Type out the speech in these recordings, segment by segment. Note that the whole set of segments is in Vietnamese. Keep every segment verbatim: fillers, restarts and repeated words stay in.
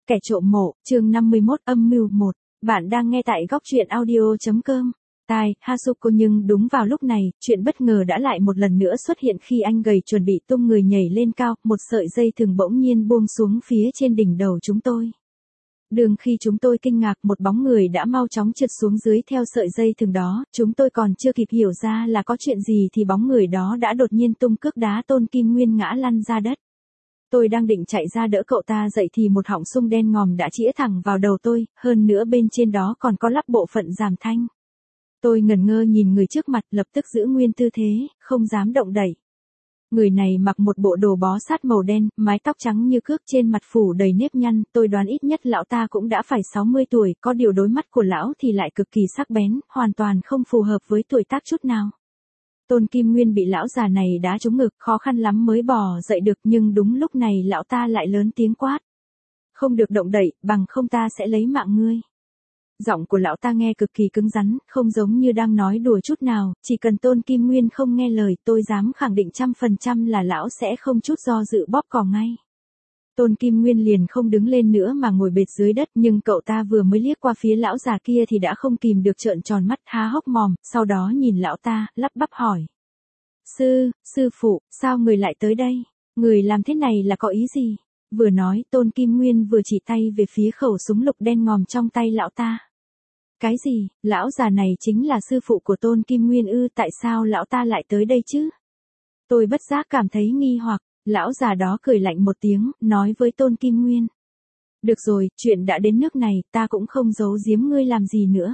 Kẻ trộm mộ, chương năm mươi mốt âm mưu một. Bạn đang nghe tại góc truyện audio.com. Tai, Hasuko nhưng đúng vào lúc này, chuyện bất ngờ đã lại một lần nữa xuất hiện khi anh gầy chuẩn bị tung người nhảy lên cao, một sợi dây thừng bỗng nhiên buông xuống phía trên đỉnh đầu chúng tôi. Đường khi chúng tôi kinh ngạc, một bóng người đã mau chóng trượt xuống dưới theo sợi dây thừng đó, chúng tôi còn chưa kịp hiểu ra là có chuyện gì thì bóng người đó đã đột nhiên tung cước đá Tôn Kim Nguyên ngã lăn ra đất. Tôi đang định chạy ra đỡ cậu ta dậy thì một họng sung đen ngòm đã chĩa thẳng vào đầu tôi, hơn nữa bên trên đó còn có lắp bộ phận giảm thanh. Tôi ngẩn ngơ nhìn người trước mặt, lập tức giữ nguyên tư thế, không dám động đậy. Người này mặc một bộ đồ bó sát màu đen, mái tóc trắng như cước, trên mặt phủ đầy nếp nhăn, tôi đoán ít nhất lão ta cũng đã phải sáu mươi tuổi, có điều đôi mắt của lão thì lại cực kỳ sắc bén, hoàn toàn không phù hợp với tuổi tác chút nào. Tôn Kim Nguyên bị lão già này đá trúng ngực, khó khăn lắm mới bò dậy được, nhưng đúng lúc này lão ta lại lớn tiếng quát. Không được động đậy, bằng không ta sẽ lấy mạng ngươi. Giọng của lão ta nghe cực kỳ cứng rắn, không giống như đang nói đùa chút nào, chỉ cần Tôn Kim Nguyên không nghe lời, tôi dám khẳng định trăm phần trăm là lão sẽ không chút do dự bóp cò ngay. Tôn Kim Nguyên liền không đứng lên nữa mà ngồi bệt dưới đất, nhưng cậu ta vừa mới liếc qua phía lão già kia thì đã không kìm được trợn tròn mắt há hốc mồm, sau đó nhìn lão ta, lắp bắp hỏi. Sư, sư phụ, sao người lại tới đây? Người làm thế này là có ý gì? Vừa nói, Tôn Kim Nguyên vừa chỉ tay về phía khẩu súng lục đen ngòm trong tay lão ta. Cái gì, lão già này chính là sư phụ của Tôn Kim Nguyên ư, tại sao lão ta lại tới đây chứ? Tôi bất giác cảm thấy nghi hoặc. Lão già đó cười lạnh một tiếng, nói với Tôn Kim Nguyên. Được rồi, chuyện đã đến nước này, ta cũng không giấu giếm ngươi làm gì nữa.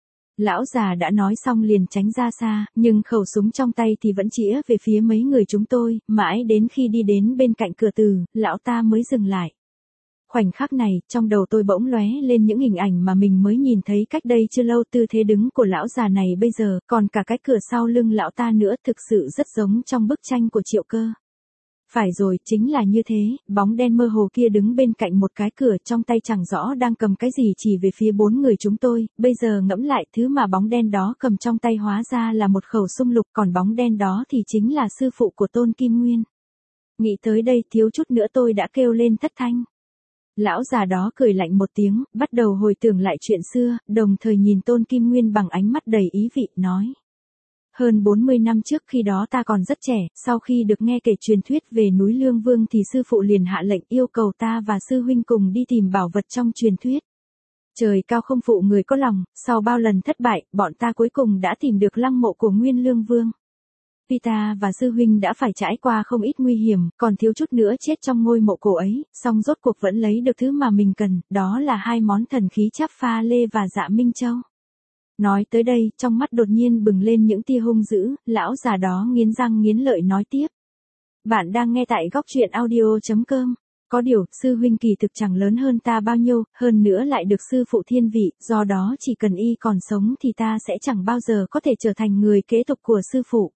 Lão già đã nói xong liền tránh ra xa, nhưng khẩu súng trong tay thì vẫn chĩa về phía mấy người chúng tôi, mãi đến khi đi đến bên cạnh cửa từ, lão ta mới dừng lại. Khoảnh khắc này, trong đầu tôi bỗng lóe lên những hình ảnh mà mình mới nhìn thấy cách đây chưa lâu, tư thế đứng của lão già này bây giờ, còn cả cái cửa sau lưng lão ta nữa, thực sự rất giống trong bức tranh của Triệu Cơ. Phải rồi, chính là như thế, bóng đen mơ hồ kia đứng bên cạnh một cái cửa, trong tay chẳng rõ đang cầm cái gì, chỉ về phía bốn người chúng tôi, bây giờ ngẫm lại, thứ mà bóng đen đó cầm trong tay hóa ra là một khẩu súng lục, còn bóng đen đó thì chính là sư phụ của Tôn Kim Nguyên. Nghĩ tới đây thiếu chút nữa tôi đã kêu lên thất thanh. Lão già đó cười lạnh một tiếng, bắt đầu hồi tưởng lại chuyện xưa, đồng thời nhìn Tôn Kim Nguyên bằng ánh mắt đầy ý vị, nói. Hơn bốn mươi năm trước, khi đó ta còn rất trẻ, sau khi được nghe kể truyền thuyết về núi Lương Vương thì sư phụ liền hạ lệnh yêu cầu ta và sư huynh cùng đi tìm bảo vật trong truyền thuyết. Trời cao không phụ người có lòng, sau bao lần thất bại, bọn ta cuối cùng đã tìm được lăng mộ của Nguyên Lương Vương. Vì ta và sư huynh đã phải trải qua không ít nguy hiểm, còn thiếu chút nữa chết trong ngôi mộ cổ ấy, song rốt cuộc vẫn lấy được thứ mà mình cần, đó là hai món thần khí Cháp Pha Lê và Dạ Minh Châu. Nói tới đây, trong mắt đột nhiên bừng lên những tia hung dữ, lão già đó nghiến răng nghiến lợi nói tiếp. Bạn đang nghe tại góc truyện audio.com. Có điều, sư huynh kỳ thực chẳng lớn hơn ta bao nhiêu, hơn nữa lại được sư phụ thiên vị, do đó chỉ cần y còn sống thì ta sẽ chẳng bao giờ có thể trở thành người kế tục của sư phụ.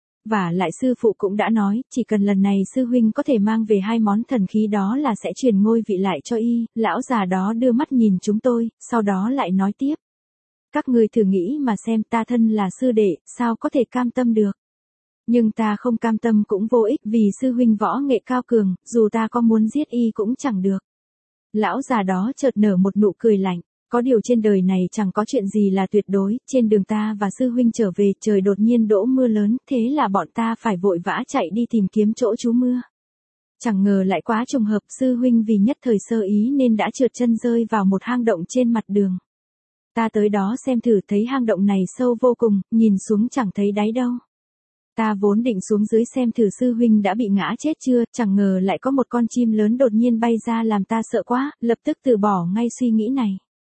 Và lại sư phụ cũng đã nói, chỉ cần lần này sư huynh có thể mang về hai món thần khí đó là sẽ truyền ngôi vị lại cho y. Lão già đó đưa mắt nhìn chúng tôi, sau đó lại nói tiếp. Các người thử nghĩ mà xem, ta thân là sư đệ, sao có thể cam tâm được. Nhưng ta không cam tâm cũng vô ích, vì sư huynh võ nghệ cao cường, dù ta có muốn giết y cũng chẳng được. Lão già đó chợt nở một nụ cười lạnh. Có điều trên đời này chẳng có chuyện gì là tuyệt đối, trên đường ta và sư huynh trở về, trời đột nhiên đổ mưa lớn, thế là bọn ta phải vội vã chạy đi tìm kiếm chỗ trú mưa. Chẳng ngờ lại quá trùng hợp, sư huynh vì nhất thời sơ ý nên đã trượt chân rơi vào một hang động trên mặt đường. Ta tới đó xem thử, thấy hang động này sâu vô cùng, nhìn xuống chẳng thấy đáy đâu. Ta vốn định xuống dưới xem thử sư huynh đã bị ngã chết chưa, chẳng ngờ lại có một con chim lớn đột nhiên bay ra làm ta sợ quá, lập tức từ bỏ ngay suy nghĩ này.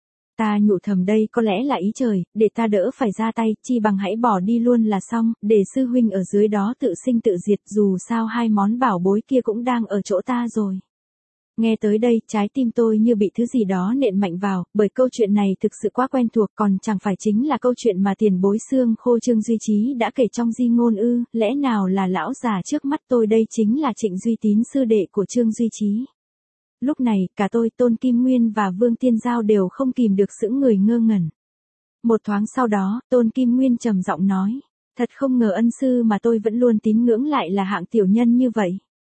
Ta nhủ thầm đây có lẽ là ý trời, để ta đỡ phải ra tay, chi bằng hãy bỏ đi luôn là xong, để sư huynh ở dưới đó tự sinh tự diệt, dù sao hai món bảo bối kia cũng đang ở chỗ ta rồi. Nghe tới đây, trái tim tôi như bị thứ gì đó nện mạnh vào, bởi câu chuyện này thực sự quá quen thuộc, còn chẳng phải chính là câu chuyện mà tiền bối xương khô Trương Duy Trí đã kể trong di ngôn ư, lẽ nào là lão già trước mắt tôi đây chính là Trịnh Duy Tín, sư đệ của Trương Duy Trí. Lúc này, cả tôi, Tôn Kim Nguyên và Vương Tiên Giao đều không kìm được sững người ngơ ngẩn. Một thoáng sau đó, Tôn Kim Nguyên trầm giọng nói, thật không ngờ ân sư mà tôi vẫn luôn tín ngưỡng lại là hạng tiểu nhân như vậy.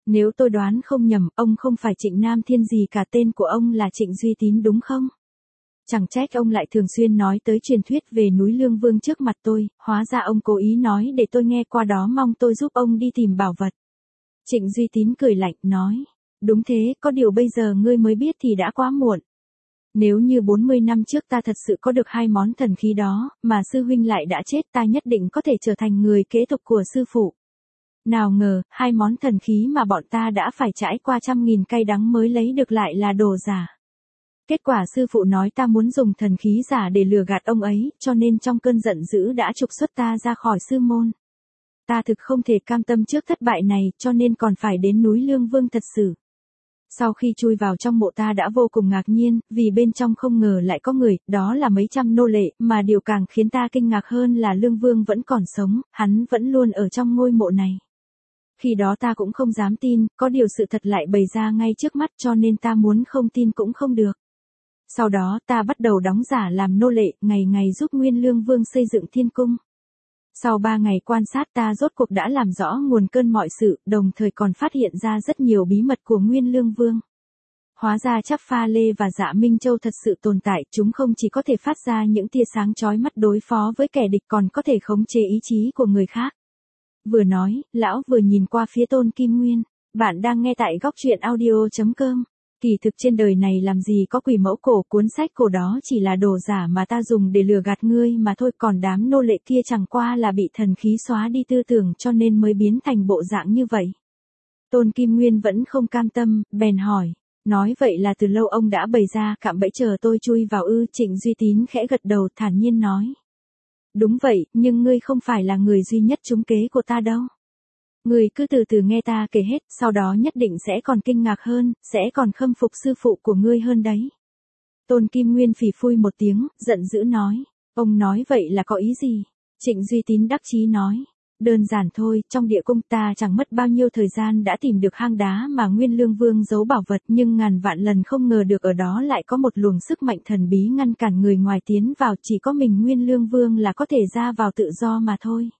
Nếu tôi đoán không nhầm, ông không phải Trịnh Nam Thiên gì cả, tên của ông là Trịnh Duy Tín đúng không? Chẳng trách ông lại thường xuyên nói tới truyền thuyết về núi Lương Vương trước mặt tôi, hóa ra ông cố ý nói để tôi nghe, qua đó mong tôi giúp ông đi tìm bảo vật. Trịnh Duy Tín cười lạnh, nói, đúng thế, có điều bây giờ ngươi mới biết thì đã quá muộn. Nếu như bốn mươi năm trước ta thật sự có được hai món thần khí đó, mà sư huynh lại đã chết, ta nhất định có thể trở thành người kế tục của sư phụ. Nào ngờ, hai món thần khí mà bọn ta đã phải trải qua trăm nghìn cay đắng mới lấy được lại là đồ giả. Kết quả sư phụ nói ta muốn dùng thần khí giả để lừa gạt ông ấy, cho nên trong cơn giận dữ đã trục xuất ta ra khỏi sư môn. Ta thực không thể cam tâm trước thất bại này, cho nên còn phải đến núi Lương Vương thật sự. Sau khi chui vào trong mộ ta đã vô cùng ngạc nhiên, vì bên trong không ngờ lại có người, đó là mấy trăm nô lệ, mà điều càng khiến ta kinh ngạc hơn là Lương Vương vẫn còn sống, hắn vẫn luôn ở trong ngôi mộ này. Khi đó ta cũng không dám tin, có điều sự thật lại bày ra ngay trước mắt, cho nên ta muốn không tin cũng không được. Sau đó ta bắt đầu đóng giả làm nô lệ, ngày ngày giúp Nguyên Lương Vương xây dựng thiên cung. Sau ba ngày quan sát ta rốt cuộc đã làm rõ nguồn cơn mọi sự, đồng thời còn phát hiện ra rất nhiều bí mật của Nguyên Lương Vương. Hóa ra Chắp Pha Lê và Dạ Minh Châu thật sự tồn tại, chúng không chỉ có thể phát ra những tia sáng chói mắt đối phó với kẻ địch, còn có thể khống chế ý chí của người khác. Vừa nói, lão vừa nhìn qua phía Tôn Kim Nguyên. Bạn đang nghe tại góc truyện audio chấm com. Kỳ thực trên đời này làm gì có quỷ mẫu cổ, cuốn sách cổ đó chỉ là đồ giả mà ta dùng để lừa gạt ngươi mà thôi, còn đám nô lệ kia chẳng qua là bị thần khí xóa đi tư tưởng cho nên mới biến thành bộ dạng như vậy. Tôn Kim Nguyên vẫn không cam tâm, bèn hỏi, nói vậy là từ lâu ông đã bày ra cạm bẫy chờ tôi chui vào ư? Trịnh Duy Tín khẽ gật đầu thản nhiên nói. Đúng vậy, nhưng ngươi không phải là người duy nhất trúng kế của ta đâu. Ngươi cứ từ từ nghe ta kể hết, sau đó nhất định sẽ còn kinh ngạc hơn, sẽ còn khâm phục sư phụ của ngươi hơn đấy. Tôn Kim Nguyên phì phui một tiếng, giận dữ nói. Ông nói vậy là có ý gì? Trịnh Duy Tín đắc chí nói. Đơn giản thôi, trong địa cung ta chẳng mất bao nhiêu thời gian đã tìm được hang đá mà Nguyên Lương Vương giấu bảo vật, nhưng ngàn vạn lần không ngờ được ở đó lại có một luồng sức mạnh thần bí ngăn cản người ngoài tiến vào, chỉ có mình Nguyên Lương Vương là có thể ra vào tự do mà thôi.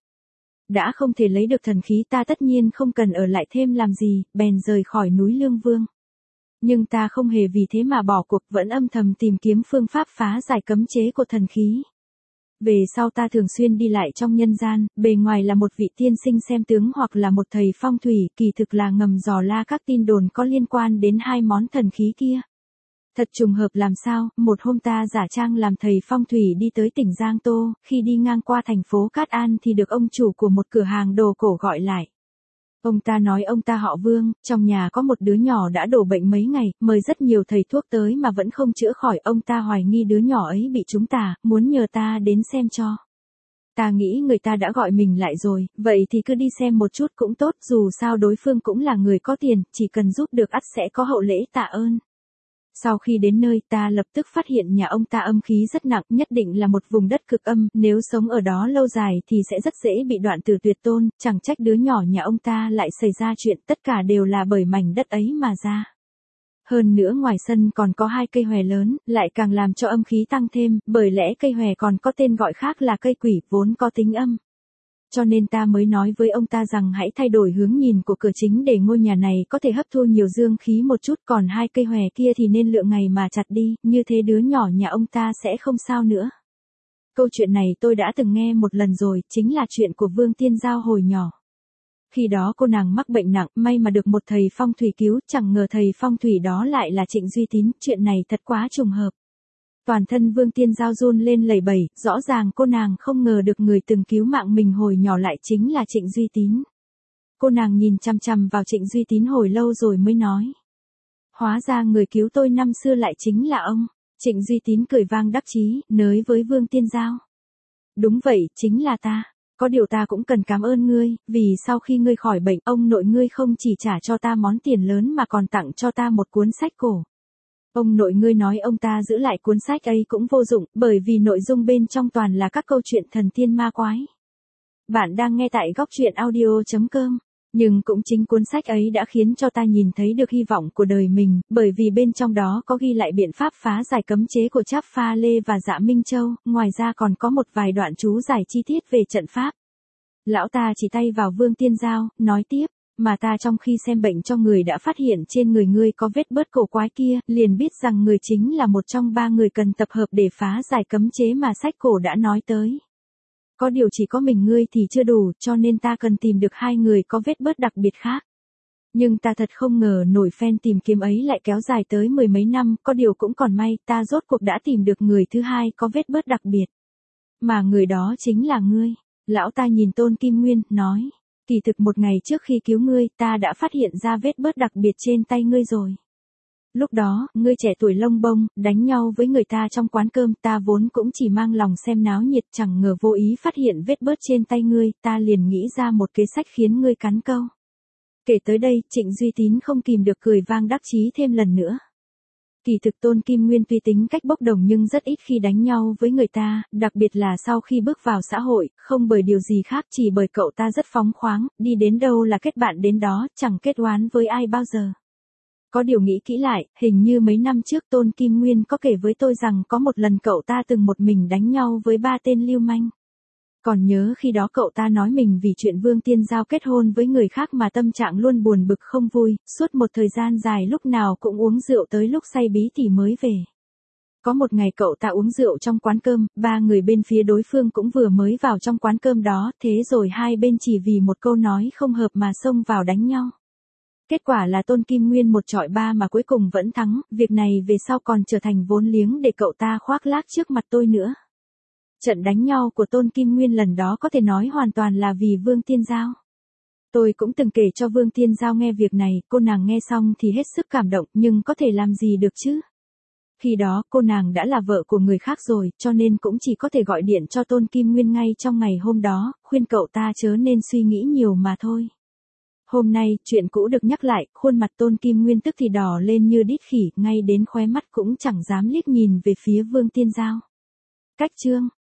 Đã không thể lấy được thần khí, ta tất nhiên không cần ở lại thêm làm gì, bèn rời khỏi núi Lương Vương. Nhưng ta không hề vì thế mà bỏ cuộc, vẫn âm thầm tìm kiếm phương pháp phá giải cấm chế của thần khí. Về sau ta thường xuyên đi lại trong nhân gian, bề ngoài là một vị tiên sinh xem tướng hoặc là một thầy phong thủy, kỳ thực là ngầm dò la các tin đồn có liên quan đến hai món thần khí kia. Thật trùng hợp làm sao, một hôm ta giả trang làm thầy phong thủy đi tới tỉnh Giang Tô, khi đi ngang qua thành phố Cát An thì được ông chủ của một cửa hàng đồ cổ gọi lại. Ông ta nói ông ta họ Vương, trong nhà có một đứa nhỏ đã đổ bệnh mấy ngày, mời rất nhiều thầy thuốc tới mà vẫn không chữa khỏi, ông ta hoài nghi đứa nhỏ ấy bị trúng tà, muốn nhờ ta đến xem cho. Ta nghĩ người ta đã gọi mình lại rồi, vậy thì cứ đi xem một chút cũng tốt, dù sao đối phương cũng là người có tiền, chỉ cần giúp được ắt sẽ có hậu lễ tạ ơn. Sau khi đến nơi, ta lập tức phát hiện nhà ông ta âm khí rất nặng, nhất định là một vùng đất cực âm, nếu sống ở đó lâu dài thì sẽ rất dễ bị đoạn tử tuyệt tôn, chẳng trách đứa nhỏ nhà ông ta lại xảy ra chuyện, tất cả đều là bởi mảnh đất ấy mà ra. Hơn nữa ngoài sân còn có hai cây hòe lớn, lại càng làm cho âm khí tăng thêm, bởi lẽ cây hòe còn có tên gọi khác là cây quỷ, vốn có tính âm. Cho nên ta mới nói với ông ta rằng hãy thay đổi hướng nhìn của cửa chính để ngôi nhà này có thể hấp thu nhiều dương khí một chút, còn hai cây hòe kia thì nên lựa ngày mà chặt đi, như thế đứa nhỏ nhà ông ta sẽ không sao nữa. Câu chuyện này tôi đã từng nghe một lần rồi, chính là chuyện của Vương Tiên Giao hồi nhỏ. Khi đó cô nàng mắc bệnh nặng, may mà được một thầy phong thủy cứu, chẳng ngờ thầy phong thủy đó lại là Trịnh Duy Tín, chuyện này thật quá trùng hợp. Toàn thân Vương Tiên Giao run lên lẩy bẩy, rõ ràng cô nàng không ngờ được người từng cứu mạng mình hồi nhỏ lại chính là Trịnh Duy Tín. Cô nàng nhìn chằm chằm vào Trịnh Duy Tín hồi lâu rồi mới nói. Hóa ra người cứu tôi năm xưa lại chính là ông. Trịnh Duy Tín cười vang đắc chí, nới với Vương Tiên Giao. Đúng vậy, chính là ta. Có điều ta cũng cần cảm ơn ngươi, vì sau khi ngươi khỏi bệnh, ông nội ngươi không chỉ trả cho ta món tiền lớn mà còn tặng cho ta một cuốn sách cổ. Ông nội ngươi nói ông ta giữ lại cuốn sách ấy cũng vô dụng, bởi vì nội dung bên trong toàn là các câu chuyện thần tiên ma quái. Bạn đang nghe tại góc truyện audio chấm com. Nhưng cũng chính cuốn sách ấy đã khiến cho ta nhìn thấy được hy vọng của đời mình, bởi vì bên trong đó có ghi lại biện pháp phá giải cấm chế của Chắp Pha Lê và Dạ Minh Châu, ngoài ra còn có một vài đoạn chú giải chi tiết về trận pháp. Lão ta chỉ tay vào Vương Tiên Giao, nói tiếp, Mà ta trong khi xem bệnh cho người đã phát hiện trên người ngươi có vết bớt cổ quái kia, liền biết rằng người chính là một trong ba người cần tập hợp để phá giải cấm chế mà sách cổ đã nói tới. Có điều chỉ có mình ngươi thì chưa đủ, cho nên ta cần tìm được hai người có vết bớt đặc biệt khác. Nhưng ta thật không ngờ nổi phen tìm kiếm ấy lại kéo dài tới mười mấy năm, có điều cũng còn may, ta rốt cuộc đã tìm được người thứ hai có vết bớt đặc biệt. Mà người đó chính là ngươi. Lão ta nhìn Tôn Kim Nguyên, nói. Kỳ thực một ngày trước khi cứu ngươi, ta đã phát hiện ra vết bớt đặc biệt trên tay ngươi rồi. Lúc đó, ngươi trẻ tuổi lông bông, đánh nhau với người ta trong quán cơm, ta vốn cũng chỉ mang lòng xem náo nhiệt, chẳng ngờ vô ý phát hiện vết bớt trên tay ngươi, ta liền nghĩ ra một kế sách khiến ngươi cắn câu. Kể tới đây, Trịnh Duy Tín không kìm được cười vang đắc chí thêm lần nữa. Kỳ thực Tôn Kim Nguyên tuy tính cách bốc đồng nhưng rất ít khi đánh nhau với người ta, đặc biệt là sau khi bước vào xã hội, không bởi điều gì khác chỉ bởi cậu ta rất phóng khoáng, đi đến đâu là kết bạn đến đó, chẳng kết oán với ai bao giờ. Có điều nghĩ kỹ lại, hình như mấy năm trước Tôn Kim Nguyên có kể với tôi rằng có một lần cậu ta từng một mình đánh nhau với ba tên lưu manh. Còn nhớ khi đó cậu ta nói mình vì chuyện Vương Tiên Giao kết hôn với người khác mà tâm trạng luôn buồn bực không vui, suốt một thời gian dài lúc nào cũng uống rượu tới lúc say bí thì mới về. Có một ngày cậu ta uống rượu trong quán cơm, ba người bên phía đối phương cũng vừa mới vào trong quán cơm đó, thế rồi hai bên chỉ vì một câu nói không hợp mà xông vào đánh nhau. Kết quả là Tôn Kim Nguyên một chọi ba mà cuối cùng vẫn thắng, việc này về sau còn trở thành vốn liếng để cậu ta khoác lác trước mặt tôi nữa. Trận đánh nhau của Tôn Kim Nguyên lần đó có thể nói hoàn toàn là vì Vương Tiên Giao. Tôi cũng từng kể cho Vương Tiên Giao nghe việc này, cô nàng nghe xong thì hết sức cảm động, nhưng có thể làm gì được chứ? Khi đó cô nàng đã là vợ của người khác rồi, cho nên cũng chỉ có thể gọi điện cho Tôn Kim Nguyên ngay trong ngày hôm đó, khuyên cậu ta chớ nên suy nghĩ nhiều mà thôi. Hôm nay, chuyện cũ được nhắc lại, khuôn mặt Tôn Kim Nguyên tức thì đỏ lên như đít khỉ, ngay đến khóe mắt cũng chẳng dám liếc nhìn về phía Vương Tiên Giao. Cách chương